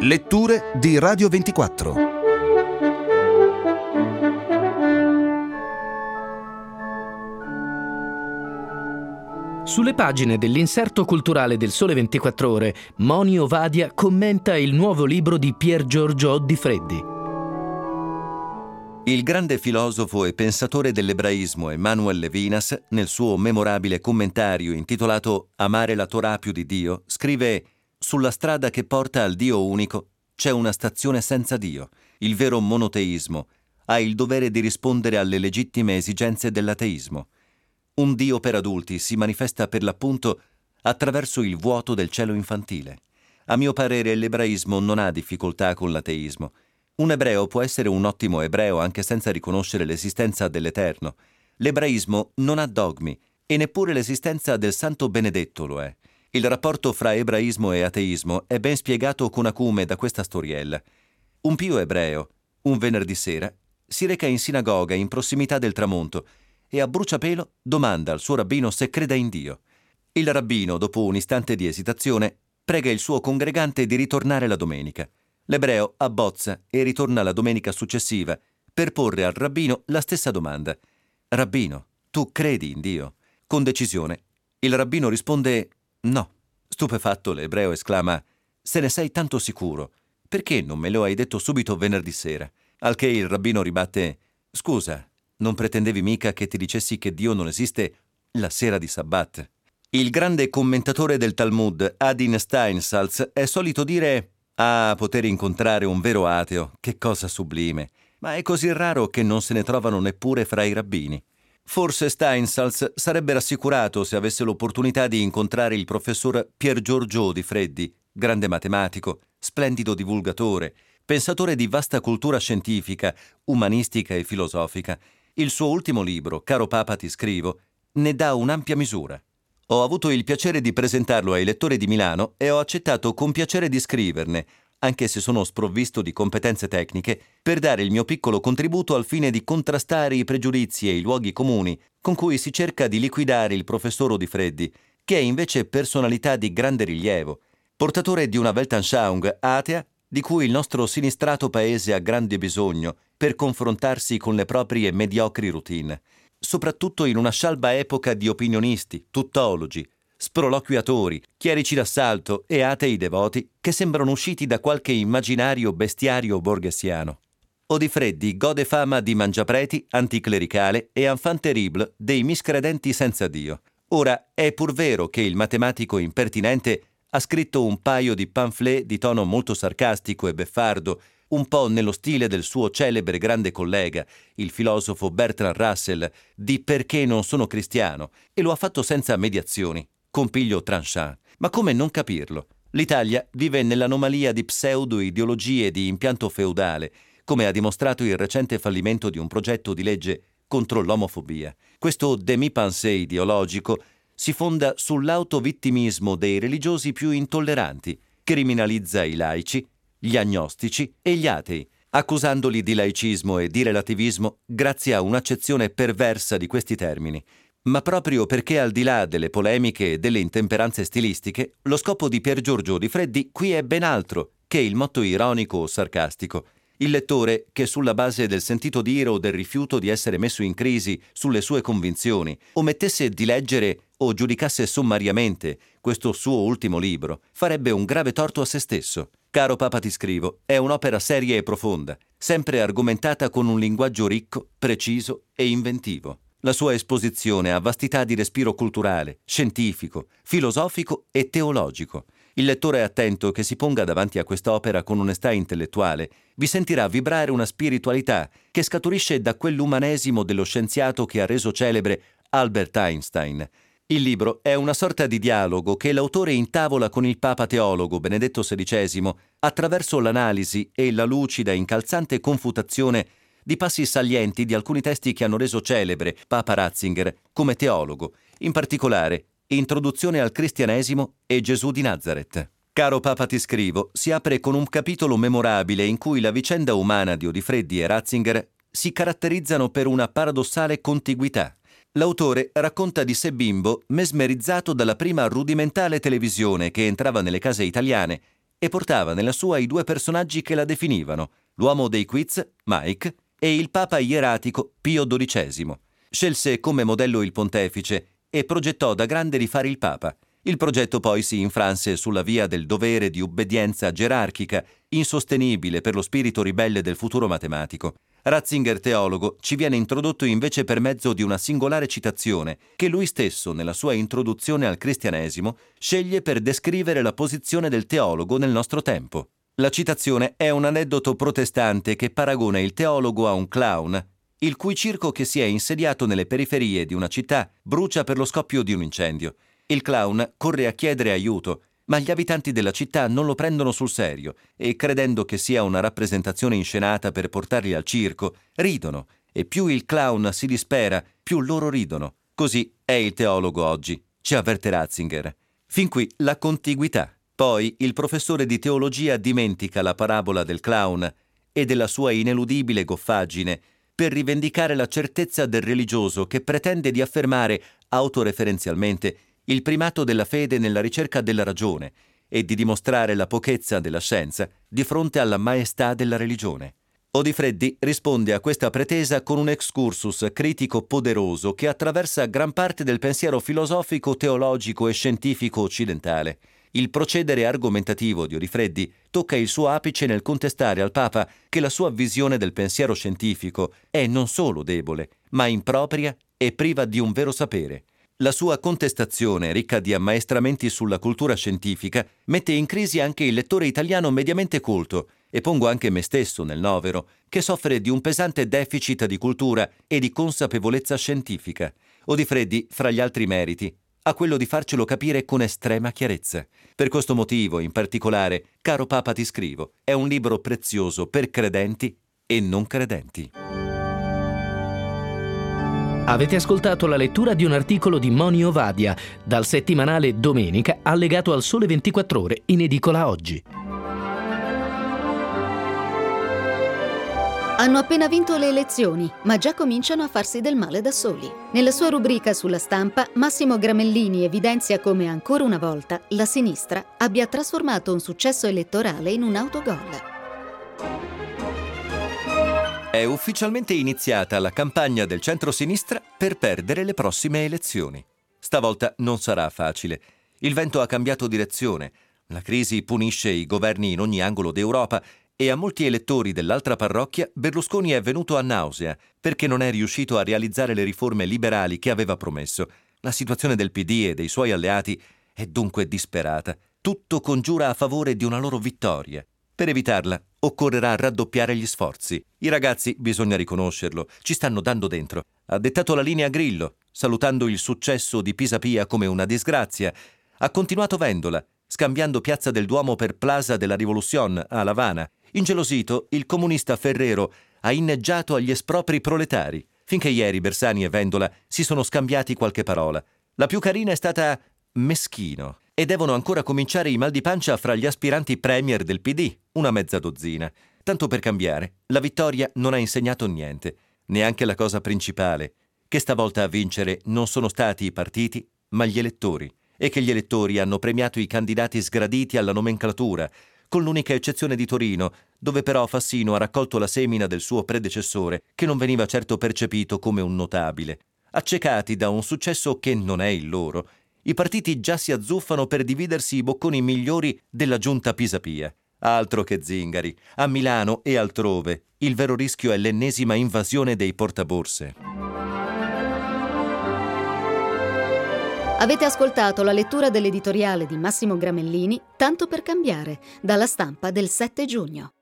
Letture di Radio 24. Sulle pagine dell'inserto culturale del Sole 24 Ore, Moni Ovadia commenta il nuovo libro di Pier Giorgio Di Freddi. Il grande filosofo e pensatore dell'ebraismo Emanuel Levinas, nel suo memorabile commentario intitolato Amare la Torah più di Dio, scrive: «Sulla strada che porta al Dio unico c'è una stazione senza Dio. Il vero monoteismo ha il dovere di rispondere alle legittime esigenze dell'ateismo. Un Dio per adulti si manifesta per l'appunto attraverso il vuoto del cielo infantile. A mio parere l'ebraismo non ha difficoltà con l'ateismo. Un ebreo può essere un ottimo ebreo anche senza riconoscere l'esistenza dell'Eterno. L'ebraismo non ha dogmi e neppure l'esistenza del Santo Benedetto lo è. Il rapporto fra ebraismo e ateismo è ben spiegato con acume da questa storiella. Un pio ebreo, un venerdì sera, si reca in sinagoga in prossimità del tramonto e a bruciapelo domanda al suo rabbino se creda in Dio. Il rabbino, dopo un istante di esitazione, prega il suo congregante di ritornare la domenica. L'ebreo abbozza e ritorna la domenica successiva per porre al rabbino la stessa domanda. «Rabbino, tu credi in Dio?» Con decisione, il rabbino risponde «No». Stupefatto, l'ebreo esclama: «Se ne sei tanto sicuro, perché non me lo hai detto subito venerdì sera?» Al che il rabbino ribatte: «Scusa, non pretendevi mica che ti dicessi che Dio non esiste la sera di Sabbat?» Il grande commentatore del Talmud, Adin Steinsaltz, è solito dire: «Ah, poter incontrare un vero ateo, che cosa sublime! Ma è così raro che non se ne trovano neppure fra i rabbini». Forse Steinsaltz sarebbe rassicurato se avesse l'opportunità di incontrare il professor Pier Giorgio Di Freddi, grande matematico, splendido divulgatore, pensatore di vasta cultura scientifica, umanistica e filosofica. Il suo ultimo libro, Caro Papa ti scrivo, ne dà un'ampia misura. Ho avuto il piacere di presentarlo ai lettori di Milano e ho accettato con piacere di scriverne, anche se sono sprovvisto di competenze tecniche, per dare il mio piccolo contributo al fine di contrastare i pregiudizi e i luoghi comuni con cui si cerca di liquidare il professor Di Freddi, che è invece personalità di grande rilievo, portatore di una Weltanschauung atea di cui il nostro sinistrato paese ha grande bisogno per confrontarsi con le proprie mediocri routine, soprattutto in una scialba epoca di opinionisti, tuttologi, sproloquiatori, chierici d'assalto e atei devoti che sembrano usciti da qualche immaginario bestiario borghesiano. O Di Freddi gode fama di mangiapreti, anticlericale e enfant terrible dei miscredenti senza Dio. Ora, è pur vero che il matematico impertinente ha scritto un paio di pamphlet di tono molto sarcastico e beffardo, un po' nello stile del suo celebre grande collega, il filosofo Bertrand Russell, di Perché non sono cristiano, e lo ha fatto senza mediazioni, con piglio tranchant. Ma come non capirlo? L'Italia vive nell'anomalia di pseudo-ideologie di impianto feudale, come ha dimostrato il recente fallimento di un progetto di legge contro l'omofobia. Questo demi-pensée ideologico si fonda sull'autovittimismo dei religiosi più intolleranti, criminalizza i laici, gli agnostici e gli atei, accusandoli di laicismo e di relativismo grazie a un'accezione perversa di questi termini. Ma proprio perché al di là delle polemiche e delle intemperanze stilistiche, lo scopo di Pier Giorgio Di Freddi qui è ben altro che il motto ironico o sarcastico. Il lettore, che sulla base del sentito dire o del rifiuto di essere messo in crisi sulle sue convinzioni, omettesse di leggere o giudicasse sommariamente questo suo ultimo libro, farebbe un grave torto a se stesso. Caro Papa ti scrivo è un'opera seria e profonda, sempre argomentata con un linguaggio ricco, preciso e inventivo. La sua esposizione ha vastità di respiro culturale, scientifico, filosofico e teologico. Il lettore attento che si ponga davanti a quest'opera con onestà intellettuale vi sentirà vibrare una spiritualità che scaturisce da quell'umanesimo dello scienziato che ha reso celebre Albert Einstein. Il libro è una sorta di dialogo che l'autore intavola con il Papa teologo Benedetto XVI attraverso l'analisi e la lucida e incalzante confutazione di passi salienti di alcuni testi che hanno reso celebre Papa Ratzinger come teologo, in particolare Introduzione al cristianesimo e Gesù di Nazareth. Caro Papa ti scrivo si apre con un capitolo memorabile in cui la vicenda umana di Odifreddi e Ratzinger si caratterizzano per una paradossale contiguità. L'autore racconta di sé bimbo mesmerizzato dalla prima rudimentale televisione che entrava nelle case italiane e portava nella sua i due personaggi che la definivano, l'uomo dei quiz, Mike, e il papa ieratico Pio XII. Scelse come modello il pontefice e progettò da grande di fare il papa. Il progetto poi si infranse sulla via del dovere di obbedienza gerarchica, insostenibile per lo spirito ribelle del futuro matematico. Ratzinger teologo ci viene introdotto invece per mezzo di una singolare citazione che lui stesso, nella sua introduzione al cristianesimo, sceglie per descrivere la posizione del teologo nel nostro tempo. La citazione è un aneddoto protestante che paragona il teologo a un clown, il cui circo, che si è insediato nelle periferie di una città, brucia per lo scoppio di un incendio. Il clown corre a chiedere aiuto, ma gli abitanti della città non lo prendono sul serio e, credendo che sia una rappresentazione inscenata per portarli al circo, ridono, e più il clown si dispera, più loro ridono. Così è il teologo oggi, ci avverte Ratzinger. Fin qui la contiguità. Poi il professore di teologia dimentica la parabola del clown e della sua ineludibile goffaggine per rivendicare la certezza del religioso che pretende di affermare autoreferenzialmente il primato della fede nella ricerca della ragione e di dimostrare la pochezza della scienza di fronte alla maestà della religione. Odifreddi risponde a questa pretesa con un excursus critico poderoso che attraversa gran parte del pensiero filosofico, teologico e scientifico occidentale. Il procedere argomentativo di Odifreddi tocca il suo apice nel contestare al Papa che la sua visione del pensiero scientifico è non solo debole, ma impropria e priva di un vero sapere. La sua contestazione, ricca di ammaestramenti sulla cultura scientifica, mette in crisi anche il lettore italiano mediamente colto, e pongo anche me stesso nel novero, che soffre di un pesante deficit di cultura e di consapevolezza scientifica. Odifreddi, fra gli altri meriti, ha quello di farcelo capire con estrema chiarezza. Per questo motivo, in particolare, caro Papa ti scrivo, è un libro prezioso per credenti e non credenti. Avete ascoltato la lettura di un articolo di Monio Vadia dal settimanale Domenica, allegato al Sole 24 Ore, in edicola oggi. Hanno appena vinto le elezioni, ma già cominciano a farsi del male da soli. Nella sua rubrica sulla Stampa, Massimo Gramellini evidenzia come ancora una volta la sinistra abbia trasformato un successo elettorale in un autogol. È ufficialmente iniziata la campagna del centro-sinistra per perdere le prossime elezioni. Stavolta non sarà facile. Il vento ha cambiato direzione. La crisi punisce i governi in ogni angolo d'Europa e a molti elettori dell'altra parrocchia Berlusconi è venuto a nausea perché non è riuscito a realizzare le riforme liberali che aveva promesso. La situazione del PD e dei suoi alleati è dunque disperata. Tutto congiura a favore di una loro vittoria. Per evitarla occorrerà raddoppiare gli sforzi. I ragazzi, bisogna riconoscerlo, ci stanno dando dentro. Ha dettato la linea Grillo, salutando il successo di Pisapia come una disgrazia. Ha continuato Vendola, scambiando Piazza del Duomo per Plaza della Rivoluzione a La Habana. Ingelosito, il comunista Ferrero ha inneggiato agli espropri proletari, finché ieri Bersani e Vendola si sono scambiati qualche parola. La più carina è stata meschino. E devono ancora cominciare i mal di pancia fra gli aspiranti premier del PD, una mezza dozzina. Tanto per cambiare, la vittoria non ha insegnato niente, neanche la cosa principale, che stavolta a vincere non sono stati i partiti, ma gli elettori, e che gli elettori hanno premiato i candidati sgraditi alla nomenclatura, con l'unica eccezione di Torino, dove però Fassino ha raccolto la semina del suo predecessore, che non veniva certo percepito come un notabile. Accecati da un successo che non è il loro, i partiti già si azzuffano per dividersi i bocconi migliori della giunta Pisapia. Altro che zingari. A Milano e altrove il vero rischio è l'ennesima invasione dei portaborse. Avete ascoltato la lettura dell'editoriale di Massimo Gramellini, Tanto per cambiare, dalla Stampa del 7 giugno.